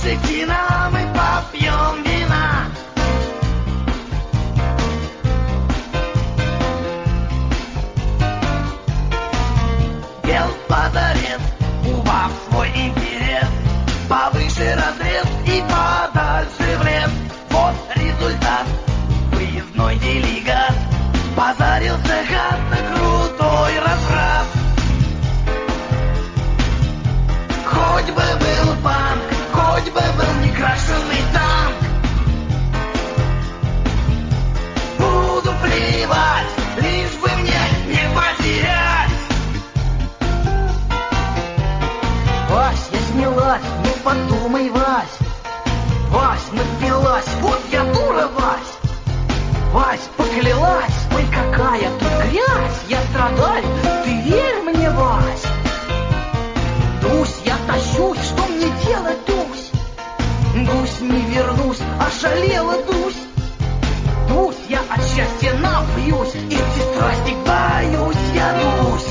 Мужики, нам мы попьем вина. Бел позарез, убав свой интерес, повыше разрез и подальше в лес. Вот результат, выездной делегат, позарился гад на крутой разврат. Хоть бы был банк, хоть бы был некрашенный танк, буду плевать, лишь бы мне не потерять. Вась, я снялась, не подумай, Вась. Вась, напилась, вот я дура, Вась. Вась, поклялась, ой, какая тут грязь. Я страдаю, ты верь мне, Вась. Дусь, я тащусь, что мне делать, Дусь? Дусь, не вернусь, ошалела, Дусь. Дусь, я от счастья напьюсь, эти страсти боюсь, я Дусь.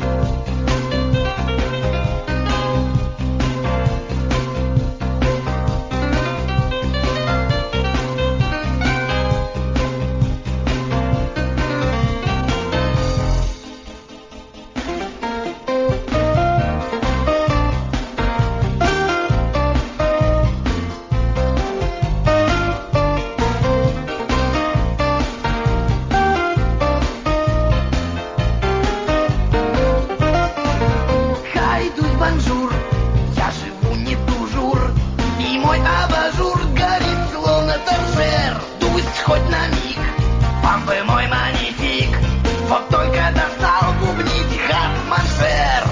Бонжур, я живу не тужур, и мой абажур горит словно торшер. Дусь хоть на миг, вам бы мой манифик, вот только достал бубнить хат-маншер.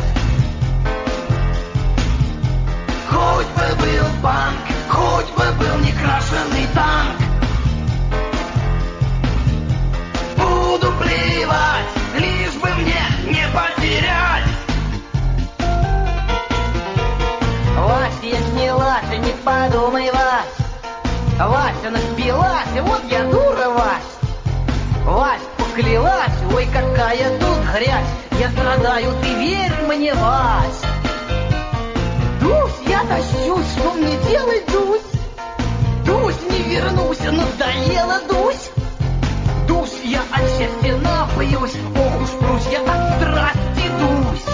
Хоть бы был банк, хоть бы был некрашенный танк, буду плевать, лишь бы мне не потерять. Вась, я снялась, не подумай, Вась. Вася напилась, вот я дура, Вась. Вась, поклялась, ой, какая тут грязь. Я страдаю, ты верь мне, Вась. Дусь, я тащусь, что мне делать, Дусь? Дусь, не вернусь, надоела, Дусь. Дусь, я от счастья напьюсь, ох уж прусь я от страсти, Дусь.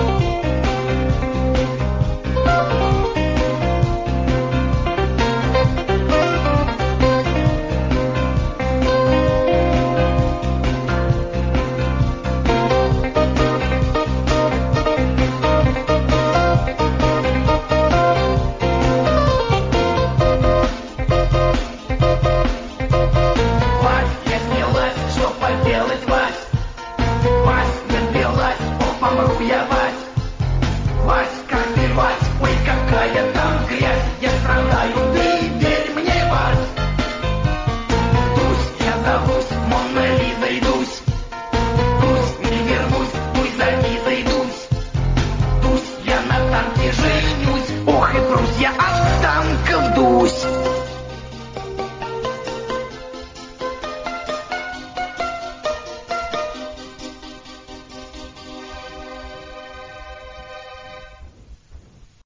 Помру я, Вась. Вась, как ты, Вась, ой, какая там грязь. Я страдаю, ты верь мне, Вась. Дусь, я зовусь Мона Лизой, Дусь. Дусь, не вернусь, дуй за Лизой, Дусь. Дусь, я на танке женюсь. Ох и друзья,